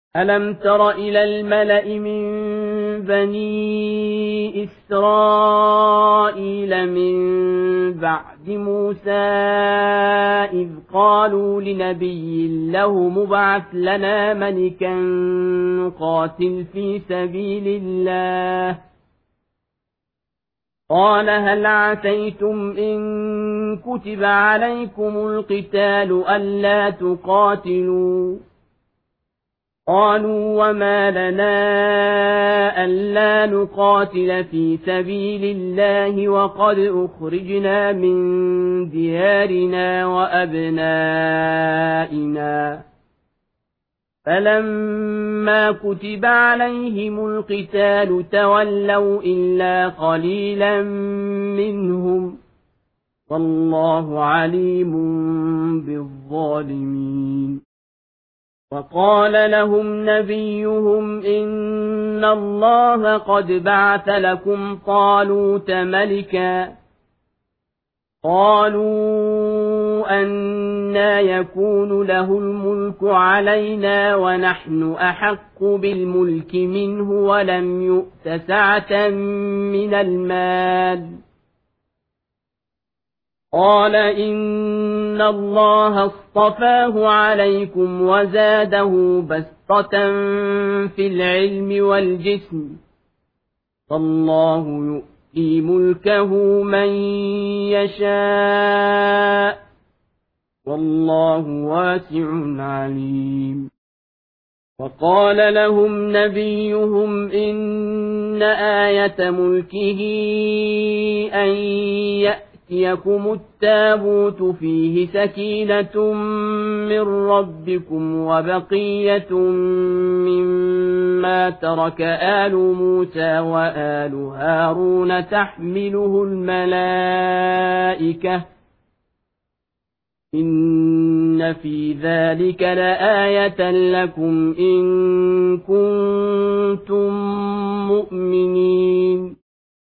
ألم تر إلى الملأ من بني إسرائيل من بعد موسى إذ قالوا لنبي له مبعث لنا ملكا نقاتل في سبيل الله قال هل عسيتم إن كتب عليكم القتال ألا تقاتلوا قالوا وما لنا ألا نقاتل في سبيل الله وقد أخرجنا من ديارنا وأبنائنا فلما كتب عليهم القتال تولوا إلا قليلا منهم والله عليم بالظالمين وقال لهم نبيهم إن الله قد بعث لكم طالوت ملكا قالوا أنى يكون له الملك علينا ونحن أحق بالملك منه ولم يؤت سعة من المال قال إن الله اصطفاه عليكم وزاده بسطة في العلم والجسم فالله يؤتي ملكه من يشاء والله واسع عليم وقال لهم نبيهم إن آية ملكه أن يأتيكم التابوت فيه سكينة من ربكم وبقية مما ترك آل موسى وآل هارون تحمله الملائكة إن في ذلك لآية لكم إن كنتم مؤمنين